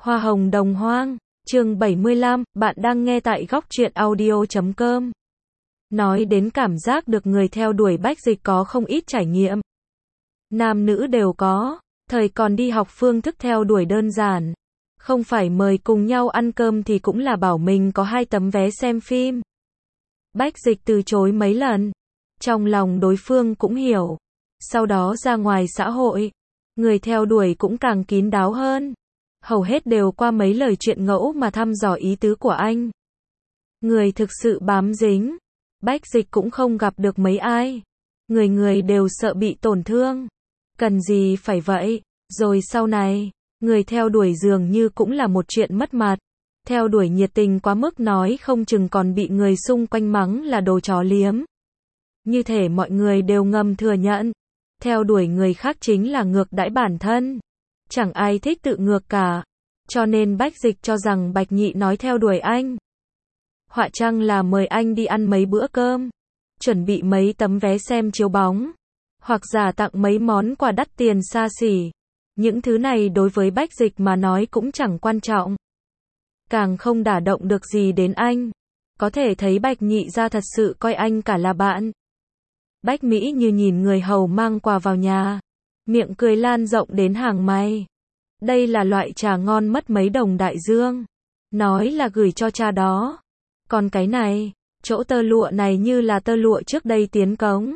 Hoa hồng đồng hoang, chương 75, bạn đang nghe tại góc truyện audio.com. Nói đến cảm giác được người theo đuổi Bách Dịch có không ít trải nghiệm. Nam nữ đều có, thời còn đi học phương thức theo đuổi đơn giản. Không phải mời cùng nhau ăn cơm thì cũng là bảo mình có 2 tấm vé xem phim. Bách Dịch từ chối mấy lần. Trong lòng đối phương cũng hiểu. Sau đó ra ngoài xã hội, người theo đuổi cũng càng kín đáo hơn. Hầu hết đều qua mấy lời chuyện ngẫu mà thăm dò ý tứ của anh. Người thực sự bám dính, Bách Dịch cũng không gặp được mấy ai. Người người đều sợ bị tổn thương. Cần gì phải vậy? Rồi sau này, người theo đuổi dường như cũng là một chuyện mất mặt. Theo đuổi nhiệt tình quá mức nói không chừng còn bị người xung quanh mắng là đồ chó liếm. Như thể mọi người đều ngầm thừa nhận. Theo đuổi người khác chính là ngược đãi bản thân. Chẳng ai thích tự ngược cả. Cho nên Bách Dịch cho rằng Bạch Nhị nói theo đuổi anh. Họa chăng là mời anh đi ăn mấy bữa cơm. Chuẩn bị mấy tấm vé xem chiếu bóng. Hoặc giả tặng mấy món quà đắt tiền xa xỉ. Những thứ này đối với Bách Dịch mà nói cũng chẳng quan trọng. Càng không đả động được gì đến anh. Có thể thấy Bạch Nhị ra thật sự coi anh cả là bạn. Bách Mỹ như nhìn người hầu mang quà vào nhà. Miệng cười lan rộng đến hàng mày. Đây là loại trà ngon mất mấy đồng đại dương. Nói là gửi cho cha đó. Còn cái này, chỗ tơ lụa này như là tơ lụa trước đây tiến cống.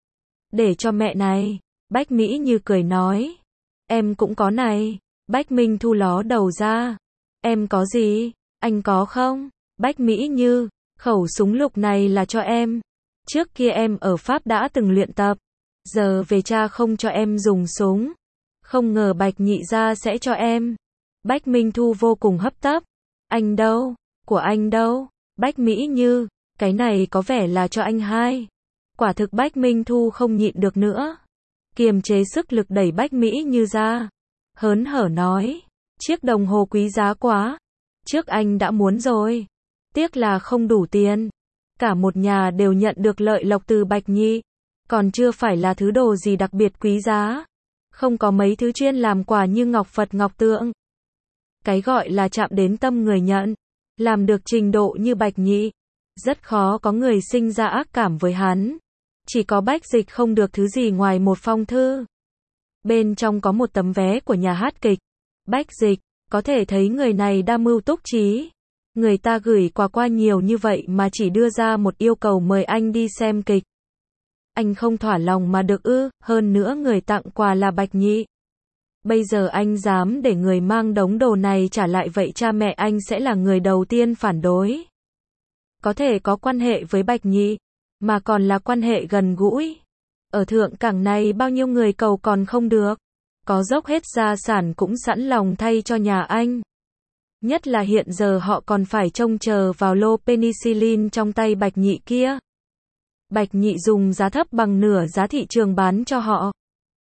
Để cho mẹ này. Bách Mỹ như cười nói. Em cũng có này. Bách Minh Thu ló đầu ra. Em có gì? Anh có không? Bách Mỹ như. Khẩu súng lục này là cho em. Trước kia em ở Pháp đã từng luyện tập. Giờ về cha không cho em dùng súng. Không ngờ Bạch Nhị ra sẽ cho em. Bách Minh Thu vô cùng hấp tấp. Anh đâu? Của anh đâu? Bách Mỹ như. Cái này có vẻ là cho anh hai. Quả thực Bách Minh Thu không nhịn được nữa. Kiềm chế sức lực đẩy Bách Mỹ như ra. Hớn hở nói. Chiếc đồng hồ quý giá quá. Trước anh đã muốn rồi. Tiếc là không đủ tiền. Cả một nhà đều nhận được lợi lộc từ Bạch Nhị. Còn chưa phải là thứ đồ gì đặc biệt quý giá. Không có mấy thứ chuyên làm quà như ngọc Phật ngọc tượng. Cái gọi là chạm đến tâm người nhận. Làm được trình độ như Bạch Nhị. Rất khó có người sinh ra ác cảm với hắn. Chỉ có Bách Dịch không được thứ gì ngoài một phong thư. Bên trong có một tấm vé của nhà hát kịch. Bách Dịch, có thể thấy người này đa mưu túc trí. Người ta gửi quà qua nhiều như vậy mà chỉ đưa ra một yêu cầu mời anh đi xem kịch. Anh không thỏa lòng mà được ư, hơn nữa người tặng quà là Bạch Nhị. Bây giờ anh dám để người mang đống đồ này trả lại vậy cha mẹ anh sẽ là người đầu tiên phản đối. Có thể có quan hệ với Bạch Nhị, mà còn là quan hệ gần gũi. Ở thượng cảng này bao nhiêu người cầu còn không được. Có dốc hết gia sản cũng sẵn lòng thay cho nhà anh. Nhất là hiện giờ họ còn phải trông chờ vào lô penicillin trong tay Bạch Nhị kia. Bạch Nhị dùng giá thấp bằng nửa giá thị trường bán cho họ.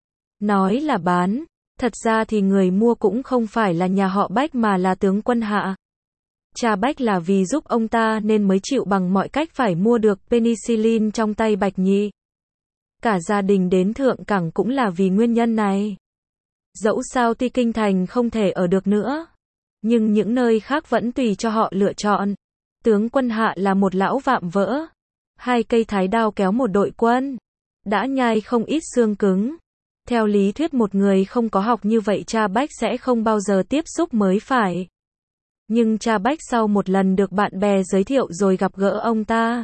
Nói là bán, thật ra thì người mua cũng không phải là nhà họ Bách mà là tướng quân Hạ. Cha Bách là vì giúp ông ta nên mới chịu bằng mọi cách phải mua được penicillin trong tay Bạch Nhị. Cả gia đình đến thượng cảng cũng là vì nguyên nhân này. Dẫu sao Ti Kinh Thành không thể ở được nữa. Nhưng những nơi khác vẫn tùy cho họ lựa chọn. Tướng quân Hạ là một lão vạm vỡ. 2 cây thái đao kéo một đội quân. Đã nhai không ít xương cứng. Theo lý thuyết một người không có học như vậy cha Bách sẽ không bao giờ tiếp xúc mới phải. Nhưng cha Bách sau một lần được bạn bè giới thiệu rồi gặp gỡ ông ta.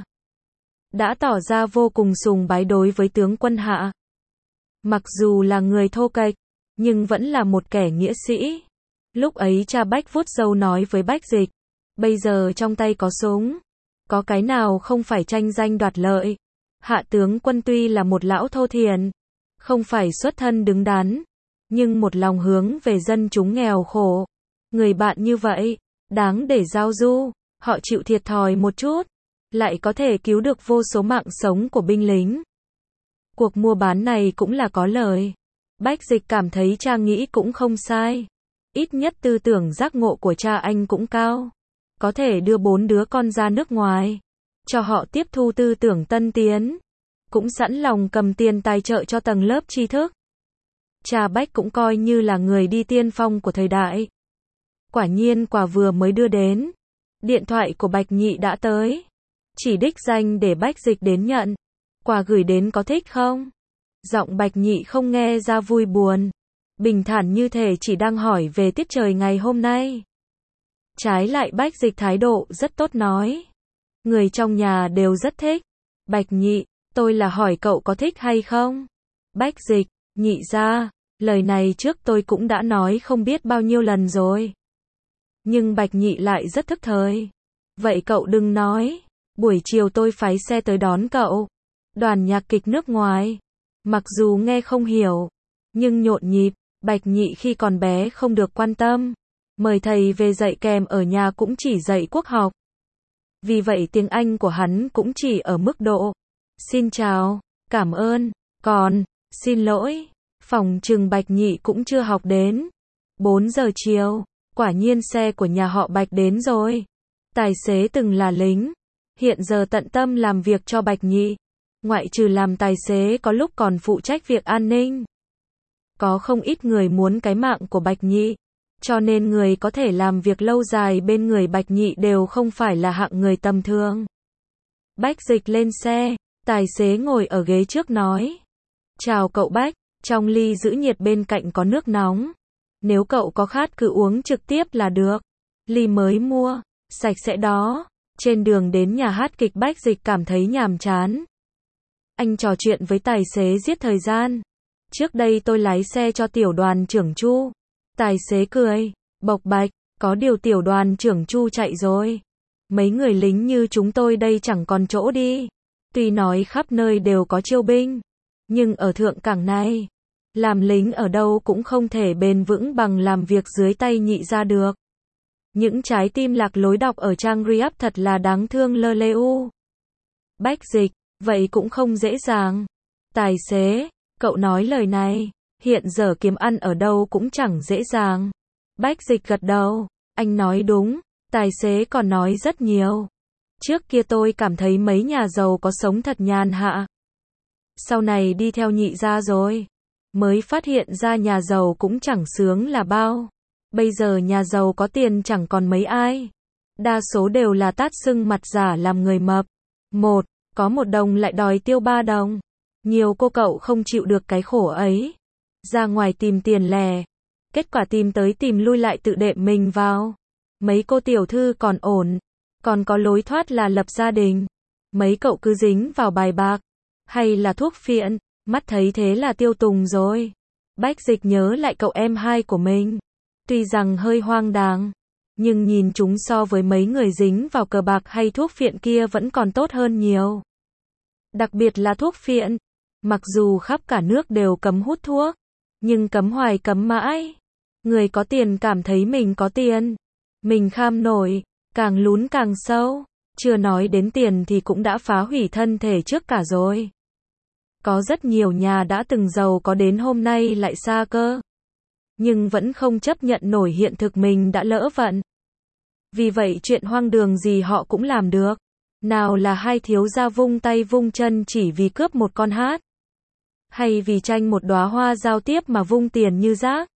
Đã tỏ ra vô cùng sùng bái đối với tướng quân Hạ. Mặc dù là người thô kệch, nhưng vẫn là một kẻ nghĩa sĩ. Lúc ấy cha Bách vuốt râu nói với Bách Dịch. Bây giờ trong tay có súng. Có cái nào không phải tranh danh đoạt lợi. Hạ tướng quân tuy là một lão thô thiển. Không phải xuất thân đứng đắn. Nhưng một lòng hướng về dân chúng nghèo khổ. Người bạn như vậy, đáng để giao du. Họ chịu thiệt thòi một chút. Lại có thể cứu được vô số mạng sống của binh lính. Cuộc mua bán này cũng là có lời. Bách Dịch cảm thấy cha nghĩ cũng không sai. Ít nhất tư tưởng giác ngộ của cha anh cũng cao. Có thể đưa 4 đứa con ra nước ngoài. Cho họ tiếp thu tư tưởng tân tiến. Cũng sẵn lòng cầm tiền tài trợ cho tầng lớp tri thức. Cha Bách cũng coi như là người đi tiên phong của thời đại. Quả nhiên quà vừa mới đưa đến. Điện thoại của Bạch Nhị đã tới. Chỉ đích danh để Bách Dịch đến nhận. Quà gửi đến có thích không? Giọng Bạch Nhị không nghe ra vui buồn. Bình thản như thể chỉ đang hỏi về tiết trời ngày hôm nay. Trái lại Bách Dịch thái độ rất tốt nói. Người trong nhà đều rất thích. Bạch Nhị, tôi là hỏi cậu có thích hay không? Bách Dịch, Nhị ra, lời này trước tôi cũng đã nói không biết bao nhiêu lần rồi. Nhưng Bạch Nhị lại rất thức thời. Vậy cậu đừng nói. Buổi chiều tôi phái xe tới đón cậu. Đoàn nhạc kịch nước ngoài. Mặc dù nghe không hiểu, nhưng nhộn nhịp. Bạch Nhị khi còn bé không được quan tâm. Mời thầy về dạy kèm ở nhà cũng chỉ dạy quốc học. Vì vậy tiếng Anh của hắn cũng chỉ ở mức độ xin chào, cảm ơn, còn, xin lỗi. Phòng trừng Bạch Nhị cũng chưa học đến. 4 giờ chiều, quả nhiên xe của nhà họ Bạch đến rồi. Tài xế từng là lính, hiện giờ tận tâm làm việc cho Bạch Nhị. Ngoại trừ làm tài xế có lúc còn phụ trách việc an ninh. Có không ít người muốn cái mạng của Bạch Nhị, cho nên người có thể làm việc lâu dài bên người Bạch Nhị đều không phải là hạng người tầm thường. Bách Dịch lên xe, tài xế ngồi ở ghế trước nói. Chào cậu Bách, trong ly giữ nhiệt bên cạnh có nước nóng. Nếu cậu có khát cứ uống trực tiếp là được. Ly mới mua, sạch sẽ đó. Trên đường đến nhà hát kịch Bách Dịch cảm thấy nhàm chán. Anh trò chuyện với tài xế giết thời gian. Trước đây tôi lái xe cho tiểu đoàn trưởng Chu. Tài xế cười, bộc bạch, có điều tiểu đoàn trưởng Chu chạy rồi. Mấy người lính như chúng tôi đây chẳng còn chỗ đi. Tuy nói khắp nơi đều có chiêu binh, nhưng ở thượng cảng này, làm lính ở đâu cũng không thể bền vững bằng làm việc dưới tay Nhị ra được. Những trái tim lạc lối đọc ở trang Riap thật là đáng thương lơ lêu. Bách Dịch, vậy cũng không dễ dàng. Tài xế, cậu nói lời này, hiện giờ kiếm ăn ở đâu cũng chẳng dễ dàng. Bách Dịch gật đầu, anh nói đúng, tài xế còn nói rất nhiều. Trước kia tôi cảm thấy mấy nhà giàu có sống thật nhàn hạ. Sau này đi theo Nhị ra rồi, mới phát hiện ra nhà giàu cũng chẳng sướng là bao. Bây giờ nhà giàu có tiền chẳng còn mấy ai. Đa số đều là tát sưng mặt giả làm người mập. Có 1 đồng lại đòi tiêu 3 đồng. Nhiều cô cậu không chịu được cái khổ ấy. Ra ngoài tìm tiền lẻ. Kết quả tìm tới tìm lui lại tự đệm mình vào. Mấy cô tiểu thư còn ổn. Còn có lối thoát là lập gia đình. Mấy cậu cứ dính vào bài bạc. Hay là thuốc phiện. Mắt thấy thế là tiêu tùng rồi. Bách Dịch nhớ lại cậu em hai của mình. Tuy rằng hơi hoang đáng, nhưng nhìn chúng so với mấy người dính vào cờ bạc hay thuốc phiện kia vẫn còn tốt hơn nhiều. Đặc biệt là thuốc phiện. Mặc dù khắp cả nước đều cấm hút thuốc, nhưng cấm hoài cấm mãi. Người có tiền cảm thấy mình có tiền, mình kham nổi, càng lún càng sâu. Chưa nói đến tiền thì cũng đã phá hủy thân thể trước cả rồi. Có rất nhiều nhà đã từng giàu có đến hôm nay lại xa cơ, nhưng vẫn không chấp nhận nổi hiện thực mình đã lỡ vận. Vì vậy chuyện hoang đường gì họ cũng làm được. Nào là hai thiếu gia vung tay vung chân chỉ vì cướp một con hát, hay vì tranh một đóa hoa giao tiếp mà vung tiền như rác.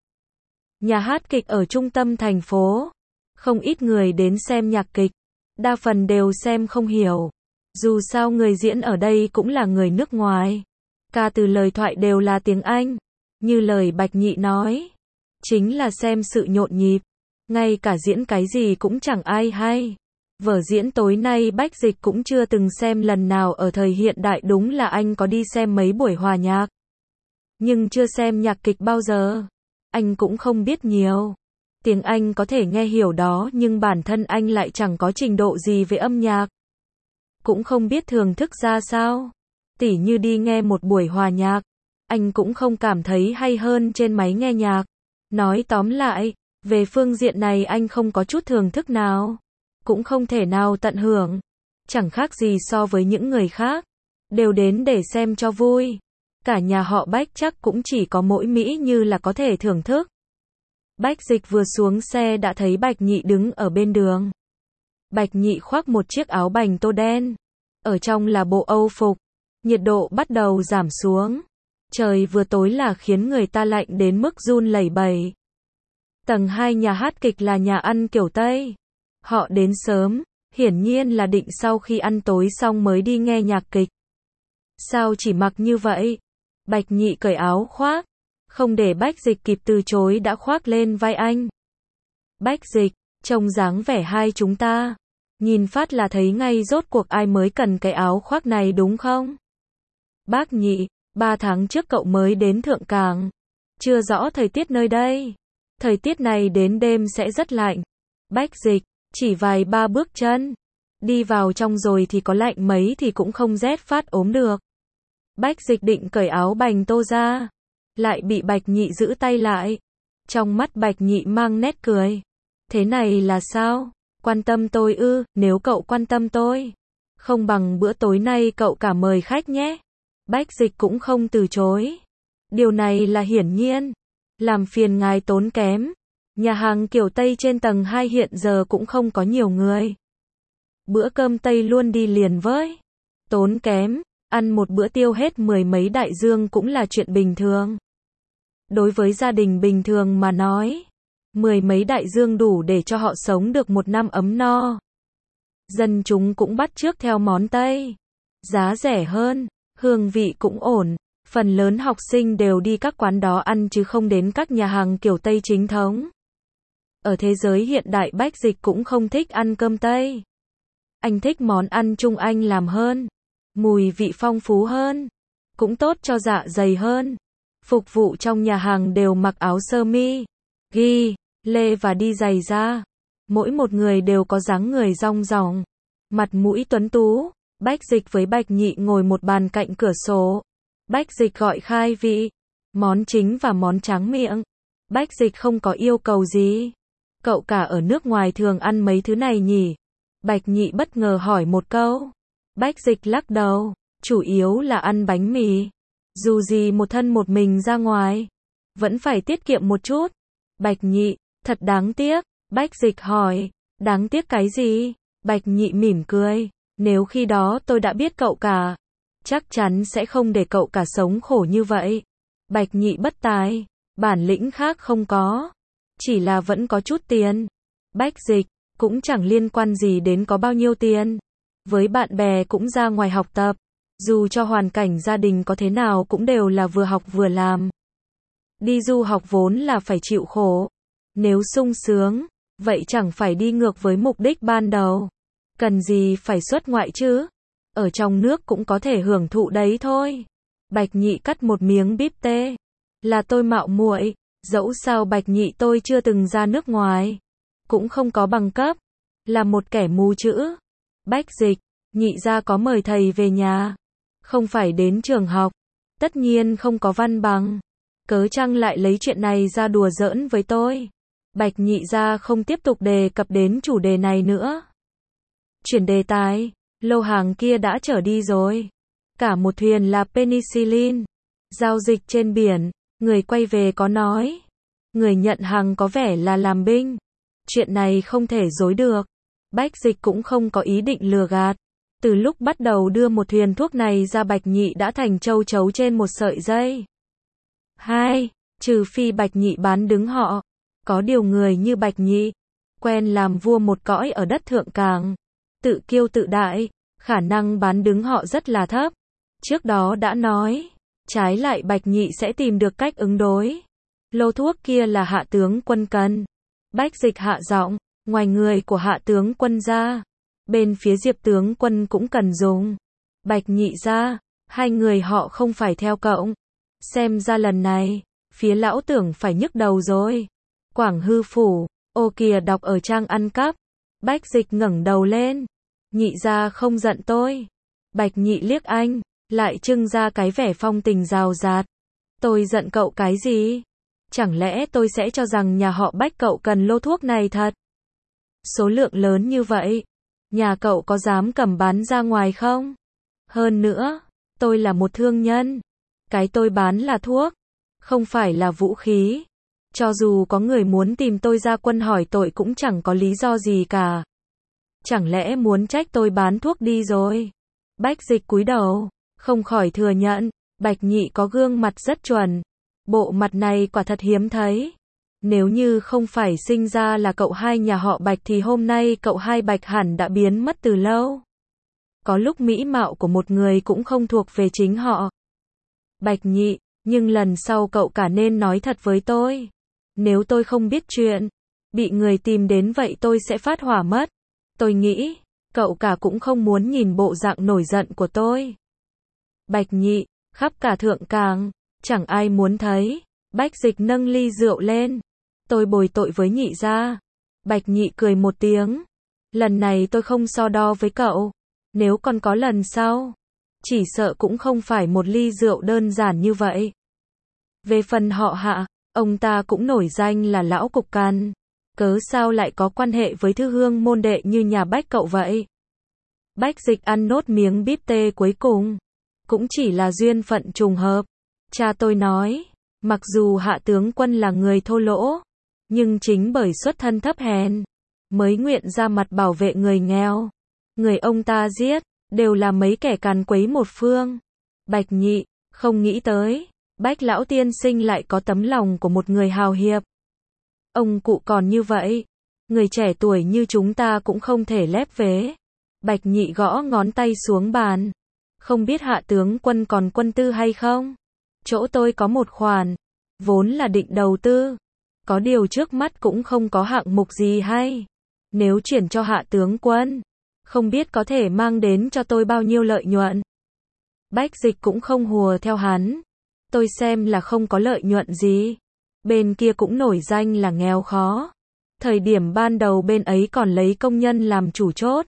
Nhà hát kịch ở trung tâm thành phố, không ít người đến xem nhạc kịch, đa phần đều xem không hiểu. Dù sao người diễn ở đây cũng là người nước ngoài. Ca từ lời thoại đều là tiếng Anh. Như lời Bạch Nhị nói, chính là xem sự nhộn nhịp. Ngay cả diễn cái gì cũng chẳng ai hay. Vở diễn tối nay Bách Dịch cũng chưa từng xem lần nào ở thời hiện đại, đúng là anh có đi xem mấy buổi hòa nhạc, nhưng chưa xem nhạc kịch bao giờ. Anh cũng không biết nhiều. Tiếng Anh có thể nghe hiểu đó, nhưng bản thân anh lại chẳng có trình độ gì về âm nhạc. Cũng không biết thưởng thức ra sao. Tỉ như đi nghe một buổi hòa nhạc, anh cũng không cảm thấy hay hơn trên máy nghe nhạc. Nói tóm lại, về phương diện này anh không có chút thưởng thức nào, cũng không thể nào tận hưởng. Chẳng khác gì so với những người khác, đều đến để xem cho vui. Cả nhà họ Bách chắc cũng chỉ có mỗi Mỹ Như là có thể thưởng thức. Bách Dịch vừa xuống xe đã thấy Bạch Nhị đứng ở bên đường. Bạch Nhị khoác một chiếc áo bành tô đen, ở trong là bộ Âu phục. Nhiệt độ bắt đầu giảm xuống. Trời vừa tối là khiến người ta lạnh đến mức run lẩy bẩy. Tầng 2 nhà hát kịch là nhà ăn kiểu Tây. Họ đến sớm, hiển nhiên là định sau khi ăn tối xong mới đi nghe nhạc kịch. Sao chỉ mặc như vậy? Bạch Nhị cởi áo khoác, không để Bách Dịch kịp từ chối đã khoác lên vai anh. Bách Dịch, trông dáng vẻ hai chúng ta, nhìn phát là thấy ngay rốt cuộc ai mới cần cái áo khoác này đúng không? Bác Nhị, 3 tháng trước cậu mới đến Thượng Cảng, chưa rõ thời tiết nơi đây. Thời tiết này đến đêm sẽ rất lạnh. Bách Dịch, chỉ vài ba bước chân, đi vào trong rồi thì có lạnh mấy thì cũng không rét phát ốm được. Bách Dịch định cởi áo bành tô ra, lại bị Bạch Nhị giữ tay lại. Trong mắt Bạch Nhị mang nét cười. Thế này là sao? Quan tâm tôi ư? Nếu cậu quan tâm tôi, không bằng bữa tối nay cậu cả mời khách nhé. Bách Dịch cũng không từ chối. Điều này là hiển nhiên. Làm phiền ngài tốn kém. Nhà hàng kiểu Tây trên tầng 2 hiện giờ cũng không có nhiều người. Bữa cơm Tây luôn đi liền với tốn kém. Ăn một bữa tiêu hết 10 mấy đại dương cũng là chuyện bình thường. Đối với gia đình bình thường mà nói, 10 mấy đại dương đủ để cho họ sống được một năm ấm no. Dân chúng cũng bắt chước theo món Tây. Giá rẻ hơn, hương vị cũng ổn. Phần lớn học sinh đều đi các quán đó ăn chứ không đến các nhà hàng kiểu Tây chính thống. Ở thế giới hiện đại Bách Dịch cũng không thích ăn cơm Tây. Anh thích món ăn Trung Anh làm hơn. Mùi vị phong phú hơn. Cũng tốt cho dạ dày hơn. Phục vụ trong nhà hàng đều mặc áo sơ mi, ghi, lê và đi giày da. Mỗi một người đều có dáng người rong ròng, mặt mũi tuấn tú. Bách Dịch với Bạch Nhị ngồi một bàn cạnh cửa sổ. Bách Dịch gọi khai vị, món chính và món tráng miệng. Bách Dịch không có yêu cầu gì. Cậu cả ở nước ngoài thường ăn mấy thứ này nhỉ? Bạch Nhị bất ngờ hỏi một câu. Bách Dịch lắc đầu, chủ yếu là ăn bánh mì. Dù gì một thân một mình ra ngoài, vẫn phải tiết kiệm một chút. Bạch Nhị, thật đáng tiếc. Bách Dịch hỏi, đáng tiếc cái gì? Bạch Nhị mỉm cười, nếu khi đó tôi đã biết cậu cả, chắc chắn sẽ không để cậu cả sống khổ như vậy. Bạch Nhị bất tài, bản lĩnh khác không có, chỉ là vẫn có chút tiền. Bách Dịch, cũng chẳng liên quan gì đến có bao nhiêu tiền. Với bạn bè cũng ra ngoài học tập, dù cho hoàn cảnh gia đình có thế nào cũng đều là vừa học vừa làm. Đi du học vốn là phải chịu khổ. Nếu sung sướng, vậy chẳng phải đi ngược với mục đích ban đầu. Cần gì phải xuất ngoại chứ? Ở trong nước cũng có thể hưởng thụ đấy thôi. Bạch Nhị cắt một miếng bíp tê. Là tôi mạo muội, dẫu sao Bạch Nhị tôi chưa từng ra nước ngoài, cũng không có bằng cấp, là một kẻ mù chữ. Bách Dịch, Nhị gia có mời thầy về nhà, không phải đến trường học, tất nhiên không có văn bằng. Cớ chăng lại lấy chuyện này ra đùa giỡn với tôi? Bạch Nhị gia không tiếp tục đề cập đến chủ đề này nữa. Chuyển đề tài, lô hàng kia đã chở đi rồi. Cả một thuyền là penicillin. Giao dịch trên biển, người quay về có nói. Người nhận hàng có vẻ là làm binh. Chuyện này không thể dối được. Bách Dịch cũng không có ý định lừa gạt. Từ lúc bắt đầu đưa một thuyền thuốc này ra Bạch Nhị đã thành châu chấu trên một sợi dây. 2. Trừ phi Bạch Nhị bán đứng họ. Có điều người như Bạch Nhị, quen làm vua một cõi ở đất Thượng Cảng, tự kiêu tự đại, khả năng bán đứng họ rất là thấp. Trước đó đã nói, trái lại Bạch Nhị sẽ tìm được cách ứng đối. Lô thuốc kia là Hạ tướng quân cần. Bách Dịch hạ giọng, ngoài người của Hạ tướng quân ra, bên phía Diệp tướng quân cũng cần dùng. Bạch Nhị ra, hai người họ không phải theo cậu. Xem ra lần này, phía lão tưởng phải nhức đầu rồi. Quảng Hư phủ, ô kìa đọc ở trang ăn cắp. Bách Dịch ngẩng đầu lên. Nhị ra không giận tôi. Bạch Nhị liếc anh, lại trưng ra cái vẻ phong tình rào rạt. Tôi giận cậu cái gì? Chẳng lẽ tôi sẽ cho rằng nhà họ Bách cậu cần lô thuốc này thật? Số lượng lớn như vậy, nhà cậu có dám cầm bán ra ngoài không? Hơn nữa, tôi là một thương nhân. Cái tôi bán là thuốc, không phải là vũ khí. Cho dù có người muốn tìm tôi ra quân hỏi tội cũng chẳng có lý do gì cả. Chẳng lẽ muốn trách tôi bán thuốc đi rồi? Bách Dịch cúi đầu, không khỏi thừa nhận, Bạch Nhị có gương mặt rất chuẩn. Bộ mặt này quả thật hiếm thấy. Nếu như không phải sinh ra là cậu hai nhà họ Bạch thì hôm nay cậu hai Bạch hẳn đã biến mất từ lâu. Có lúc mỹ mạo của một người cũng không thuộc về chính họ. Bạch Nhị, nhưng lần sau cậu cả nên nói thật với tôi. Nếu tôi không biết chuyện, bị người tìm đến vậy tôi sẽ phát hỏa mất. Tôi nghĩ, cậu cả cũng không muốn nhìn bộ dạng nổi giận của tôi. Bạch Nhị, khắp cả Thượng Càng, chẳng ai muốn thấy. Bách Dịch nâng ly rượu lên. Tôi bồi tội với Nhị gia. Bạch Nhị cười một tiếng. Lần này tôi không so đo với cậu. Nếu còn có lần sau, chỉ sợ cũng không phải một ly rượu đơn giản như vậy. Về phần họ Hạ, ông ta cũng nổi danh là lão cục cằn. Cớ sao lại có quan hệ với thư hương môn đệ như nhà Bách cậu vậy? Bách Dịch ăn nốt miếng bíp tê cuối cùng. Cũng chỉ là duyên phận trùng hợp. Cha tôi nói, mặc dù Hạ tướng quân là người thô lỗ, nhưng chính bởi xuất thân thấp hèn, mới nguyện ra mặt bảo vệ người nghèo. Người ông ta giết, đều là mấy kẻ càn quấy một phương. Bạch Nhị, không nghĩ tới, Bách lão tiên sinh lại có tấm lòng của một người hào hiệp. Ông cụ còn như vậy, người trẻ tuổi như chúng ta cũng không thể lép vế. Bạch Nhị gõ ngón tay xuống bàn. Không biết Hạ tướng quân còn quân tư hay không? Chỗ tôi có một khoản, vốn là định đầu tư. Có điều trước mắt cũng không có hạng mục gì hay. Nếu chuyển cho Hạ tướng quân, không biết có thể mang đến cho tôi bao nhiêu lợi nhuận. Bách Dịch cũng không hùa theo hắn. Tôi xem là không có lợi nhuận gì. Bên kia cũng nổi danh là nghèo khó. Thời điểm ban đầu bên ấy còn lấy công nhân làm chủ chốt.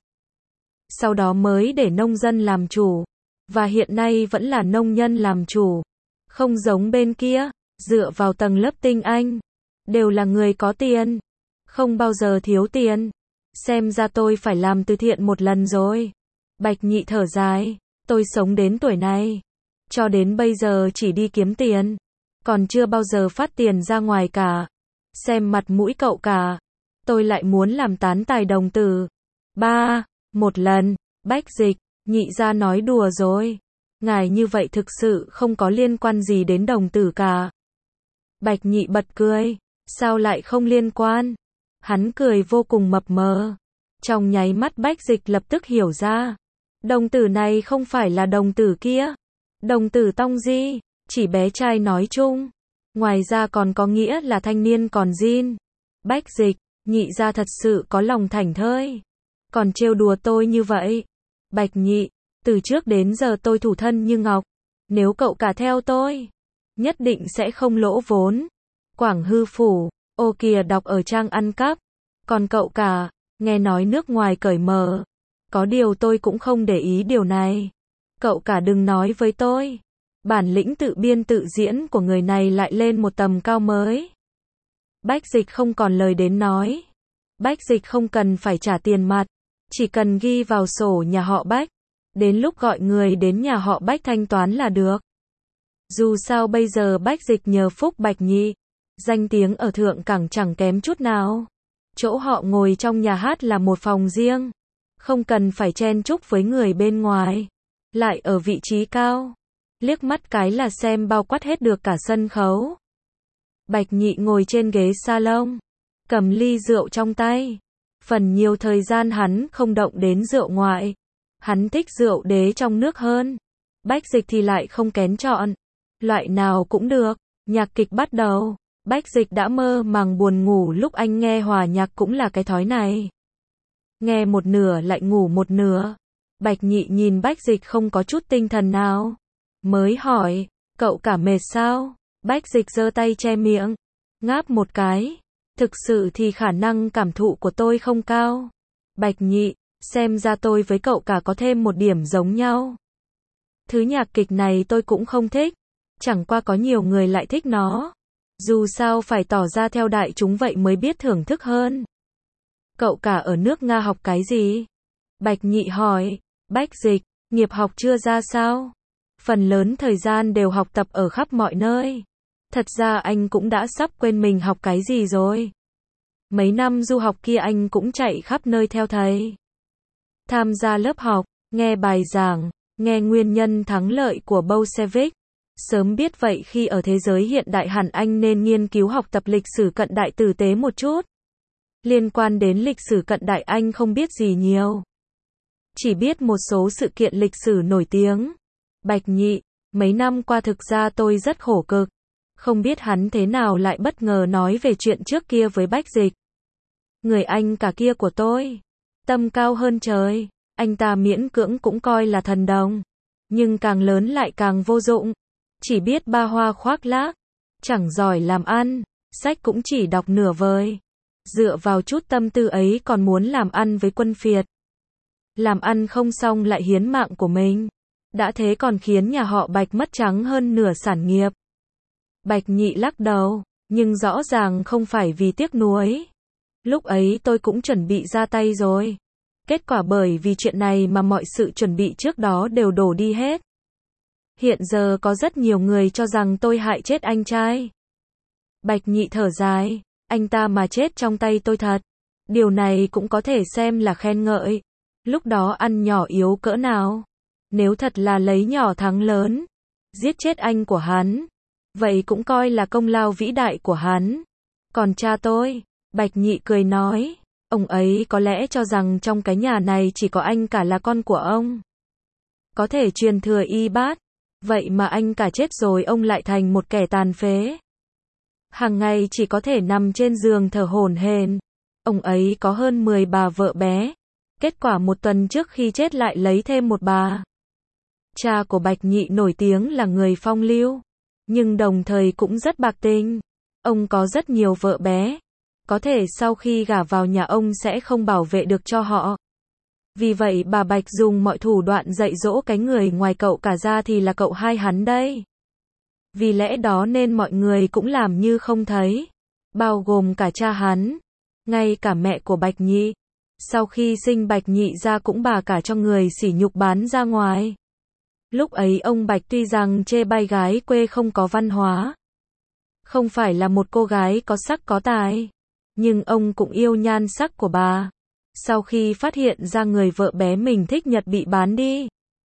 Sau đó mới để nông dân làm chủ. Và hiện nay vẫn là nông nhân làm chủ. Không giống bên kia, dựa vào tầng lớp tinh anh. Đều là người có tiền. Không bao giờ thiếu tiền. Xem ra tôi phải làm từ thiện một lần rồi. Bạch Nhị thở dài. Tôi sống đến tuổi này, cho đến bây giờ chỉ đi kiếm tiền. Còn chưa bao giờ phát tiền ra ngoài cả. Xem mặt mũi cậu cả. Tôi lại muốn làm tán tài đồng tử. Một lần. Bách Dịch, Nhị gia nói đùa rồi. Ngài như vậy thực sự không có liên quan gì đến đồng tử cả. Bạch Nhị bật cười. Sao lại không liên quan? Hắn cười vô cùng mập mờ. Trong nháy mắt Bách Dịch lập tức hiểu ra. Đồng tử này không phải là đồng tử kia. Đồng tử Tông Di, chỉ bé trai nói chung. Ngoài ra còn có nghĩa là thanh niên còn zin. Bách Dịch, Nhị gia thật sự có lòng thảnh thơi. Còn trêu đùa tôi như vậy. Bạch Nhị, từ trước đến giờ tôi thủ thân như ngọc. Nếu cậu cả theo tôi, nhất định sẽ không lỗ vốn. Quảng Hư Phủ, ô kìa đọc ở trang ăn cắp. Còn cậu cả, nghe nói nước ngoài cởi mở. Có điều tôi cũng không để ý điều này. Cậu cả đừng nói với tôi. Bản lĩnh tự biên tự diễn của người này lại lên một tầm cao mới. Bách Dịch không còn lời đến nói. Bách Dịch không cần phải trả tiền mặt. Chỉ cần ghi vào sổ nhà họ Bách. Đến lúc gọi người đến nhà họ Bách thanh toán là được. Dù sao bây giờ Bách Dịch nhờ phúc Bạch Nhị. Danh tiếng ở Thượng Cảng chẳng kém chút nào. Chỗ họ ngồi trong nhà hát là một phòng riêng. Không cần phải chen chúc với người bên ngoài. Lại ở vị trí cao. Liếc mắt cái là xem bao quát hết được cả sân khấu. Bạch Nhị ngồi trên ghế salon. Cầm ly rượu trong tay. Phần nhiều thời gian hắn không động đến rượu ngoại. Hắn thích rượu đế trong nước hơn. Bách Dịch thì lại không kén chọn. Loại nào cũng được. Nhạc kịch bắt đầu. Bách Dịch đã mơ màng buồn ngủ lúc anh nghe hòa nhạc cũng là cái thói này. Nghe một nửa lại ngủ một nửa. Bạch Nhị nhìn Bách Dịch không có chút tinh thần nào. Mới hỏi, cậu cả mệt sao? Bách Dịch giơ tay che miệng. Ngáp một cái. Thực sự thì khả năng cảm thụ của tôi không cao. Bạch Nhị, xem ra tôi với cậu cả có thêm một điểm giống nhau. Thứ nhạc kịch này tôi cũng không thích. Chẳng qua có nhiều người lại thích nó. Dù sao phải tỏ ra theo đại chúng vậy mới biết thưởng thức hơn. Cậu cả ở nước Nga học cái gì? Bạch Nhị hỏi. Bách Dịch, nghiệp học chưa ra sao? Phần lớn thời gian đều học tập ở khắp mọi nơi. Thật ra anh cũng đã sắp quên mình học cái gì rồi. Mấy năm du học kia anh cũng chạy khắp nơi theo thầy. Tham gia lớp học, nghe bài giảng, nghe nguyên nhân thắng lợi của Bolshevik. Sớm biết vậy khi ở thế giới hiện đại hẳn anh nên nghiên cứu học tập lịch sử cận đại tử tế một chút. Liên quan đến lịch sử cận đại anh không biết gì nhiều. Chỉ biết một số sự kiện lịch sử nổi tiếng. Bạch Nhị, mấy năm qua thực ra tôi rất khổ cực. Không biết hắn thế nào lại bất ngờ nói về chuyện trước kia với Bách Dịch. Người anh cả kia của tôi. Tâm cao hơn trời. Anh ta miễn cưỡng cũng coi là thần đồng. Nhưng càng lớn lại càng vô dụng. Chỉ biết ba hoa khoác lác. Chẳng giỏi làm ăn. Sách cũng chỉ đọc nửa vời. Dựa vào chút tâm tư ấy còn muốn làm ăn với quân phiệt. Làm ăn không xong lại hiến mạng của mình. Đã thế còn khiến nhà họ Bạch mất trắng hơn nửa sản nghiệp. Bạch Nhị lắc đầu, nhưng rõ ràng không phải vì tiếc nuối. Lúc ấy tôi cũng chuẩn bị ra tay rồi. Kết quả bởi vì chuyện này mà mọi sự chuẩn bị trước đó đều đổ đi hết. Hiện giờ có rất nhiều người cho rằng tôi hại chết anh trai. Bạch Nhị thở dài, anh ta mà chết trong tay tôi thật. Điều này cũng có thể xem là khen ngợi. Lúc đó ăn nhỏ yếu cỡ nào. Nếu thật là lấy nhỏ thắng lớn, giết chết anh của hắn, vậy cũng coi là công lao vĩ đại của hắn. Còn cha tôi, Bạch Nhị cười nói, ông ấy có lẽ cho rằng trong cái nhà này chỉ có anh cả là con của ông. Có thể truyền thừa y bát, vậy mà anh cả chết rồi ông lại thành một kẻ tàn phế. Hàng ngày chỉ có thể nằm trên giường thở hổn hển. Ông ấy có hơn 10 bà vợ bé. Kết quả một tuần trước khi chết lại lấy thêm một bà. Cha của Bạch Nhị nổi tiếng là người phong lưu, nhưng đồng thời cũng rất bạc tình. Ông có rất nhiều vợ bé. Có thể sau khi gả vào nhà ông sẽ không bảo vệ được cho họ. Vì vậy bà Bạch dùng mọi thủ đoạn dạy dỗ cái người ngoài cậu cả ra thì là cậu hai hắn đây. Vì lẽ đó nên mọi người cũng làm như không thấy. Bao gồm cả cha hắn. Ngay cả mẹ của Bạch Nhị. Sau khi sinh Bạch Nhị ra cũng bà cả cho người sỉ nhục bán ra ngoài. Lúc ấy ông Bạch tuy rằng chê bai gái quê không có văn hóa. Không phải là một cô gái có sắc có tài. Nhưng ông cũng yêu nhan sắc của bà. Sau khi phát hiện ra người vợ bé mình thích Nhật bị bán đi.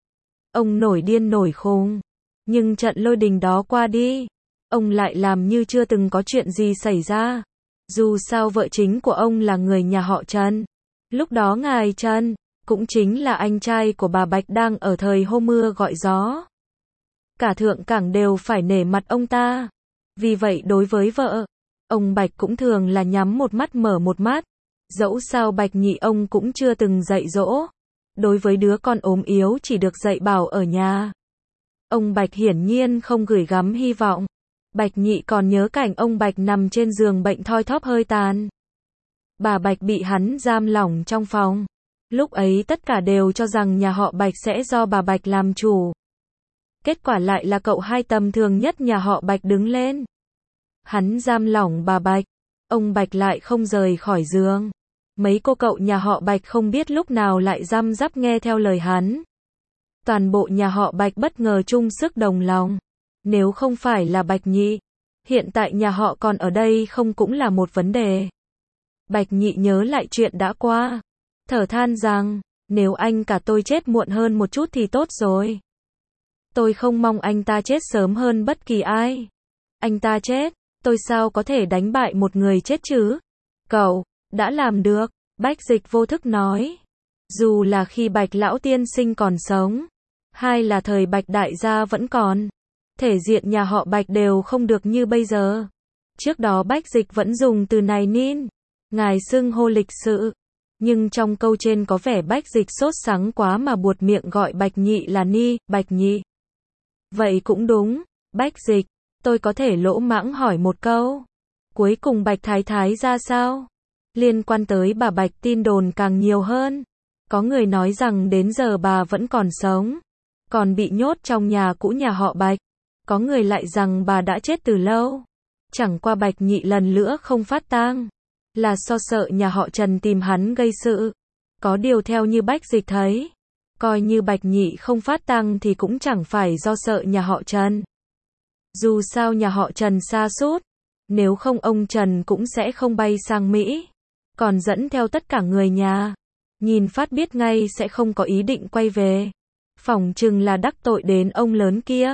Ông nổi điên nổi khùng. Nhưng trận lôi đình đó qua đi. Ông lại làm như chưa từng có chuyện gì xảy ra. Dù sao vợ chính của ông là người nhà họ Trần. Lúc đó ngài Trần, cũng chính là anh trai của bà Bạch đang ở thời hô mưa gọi gió. Cả thượng cảng đều phải nể mặt ông ta. Vì vậy đối với vợ, ông Bạch cũng thường là nhắm một mắt mở một mắt. Dẫu sao Bạch Nhị ông cũng chưa từng dạy dỗ. Đối với đứa con ốm yếu chỉ được dạy bảo ở nhà. Ông Bạch hiển nhiên không gửi gắm hy vọng. Bạch Nhị còn nhớ cảnh ông Bạch nằm trên giường bệnh thoi thóp hơi tàn. Bà Bạch bị hắn giam lỏng trong phòng. Lúc ấy tất cả đều cho rằng nhà họ Bạch sẽ do bà Bạch làm chủ. Kết quả lại là cậu hai tầm thường nhất nhà họ Bạch đứng lên. Hắn giam lỏng bà Bạch. Ông Bạch lại không rời khỏi giường. Mấy cô cậu nhà họ Bạch không biết lúc nào lại răm rắp nghe theo lời hắn. Toàn bộ nhà họ Bạch bất ngờ chung sức đồng lòng. Nếu không phải là Bạch Nhị, hiện tại nhà họ còn ở đây không cũng là một vấn đề. Bạch Nhị nhớ lại chuyện đã qua. Thở than rằng, nếu anh cả tôi chết muộn hơn một chút thì tốt rồi. Tôi không mong anh ta chết sớm hơn bất kỳ ai. Anh ta chết, tôi sao có thể đánh bại một người chết chứ? Cậu, đã làm được, Bách Dịch vô thức nói. Dù là khi Bạch Lão Tiên Sinh còn sống, hay là thời Bạch Đại Gia vẫn còn. Thể diện nhà họ Bạch đều không được như bây giờ. Trước đó Bách Dịch vẫn dùng từ này nín. Ngài xưng hô lịch sự. Nhưng trong câu trên có vẻ Bách Dịch sốt sắng quá mà buột miệng gọi Bạch Nhị là Ni, Bạch Nhị. Vậy cũng đúng, Bách Dịch, tôi có thể lỗ mãng hỏi một câu. Cuối cùng Bạch Thái Thái ra sao? Liên quan tới bà Bạch tin đồn càng nhiều hơn. Có người nói rằng đến giờ bà vẫn còn sống. Còn bị nhốt trong nhà cũ nhà họ Bạch. Có người lại rằng bà đã chết từ lâu. Chẳng qua Bạch Nhị lần nữa không phát tang. Là do sợ nhà họ Trần tìm hắn gây sự. Có điều theo như Bách Dịch thấy. Coi như Bạch Nhị không phát tang thì cũng chẳng phải do sợ nhà họ Trần. Dù sao nhà họ Trần sa sút. Nếu không ông Trần cũng sẽ không bay sang Mỹ. Còn dẫn theo tất cả người nhà. Nhìn phát biết ngay sẽ không có ý định quay về. Phỏng chừng là đắc tội đến ông lớn kia.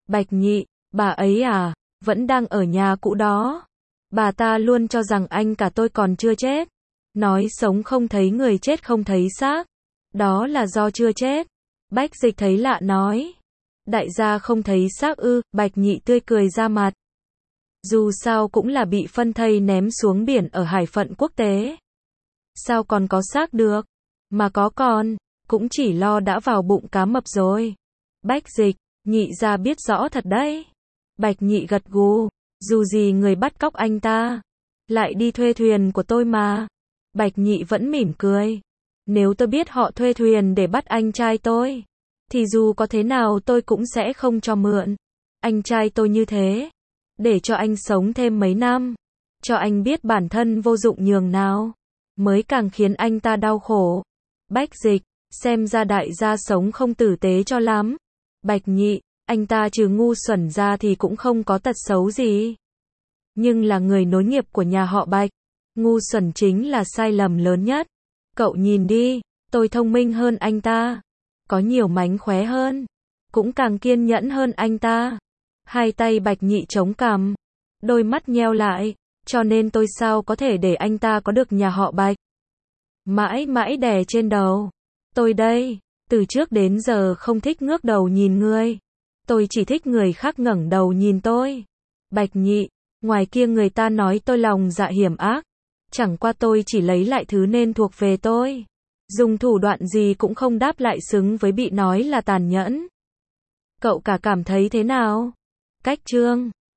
Bạch Nhị, bà ấy à, vẫn đang ở nhà cũ đó. Bà ta luôn cho rằng anh cả tôi còn chưa chết. Nói sống không thấy người chết không thấy xác. Đó là do chưa chết. Bách Dịch thấy lạ nói. Đại gia không thấy xác ư? Bạch Nhị tươi cười ra mặt. Dù sao cũng là bị phân thây ném xuống biển ở hải phận quốc tế. Sao còn có xác được? Mà có còn, cũng chỉ lo đã vào bụng cá mập rồi. Bách Dịch, Nhị gia biết rõ thật đấy. Bạch Nhị gật gù, dù gì người bắt cóc anh ta, lại đi thuê thuyền của tôi mà. Bạch Nhị vẫn mỉm cười. Nếu tôi biết họ thuê thuyền để bắt anh trai tôi, thì dù có thế nào tôi cũng sẽ không cho mượn. Anh trai tôi như thế, để cho anh sống thêm mấy năm, cho anh biết bản thân vô dụng nhường nào, mới càng khiến anh ta đau khổ. Bách Dịch, xem ra đại gia sống không tử tế cho lắm. Bạch Nhị, anh ta trừ ngu xuẩn ra thì cũng không có tật xấu gì. Nhưng là người nối nghiệp của nhà họ Bạch, ngu xuẩn chính là sai lầm lớn nhất. Cậu nhìn đi, tôi thông minh hơn anh ta, có nhiều mánh khóe hơn, cũng càng kiên nhẫn hơn anh ta. Hai tay Bạch Nhị chống cằm, đôi mắt nheo lại, cho nên tôi sao có thể để anh ta có được nhà họ Bạch mãi mãi đè trên đầu. Tôi đây, từ trước đến giờ không thích ngước đầu nhìn người. Tôi chỉ thích người khác ngẩng đầu nhìn tôi. Bạch Nhị, ngoài kia người ta nói tôi lòng dạ hiểm ác. Chẳng qua tôi chỉ lấy lại thứ nên thuộc về tôi. Dùng thủ đoạn gì cũng không đáp lại xứng với bị nói là tàn nhẫn. Cậu cả cảm thấy thế nào? Cách chương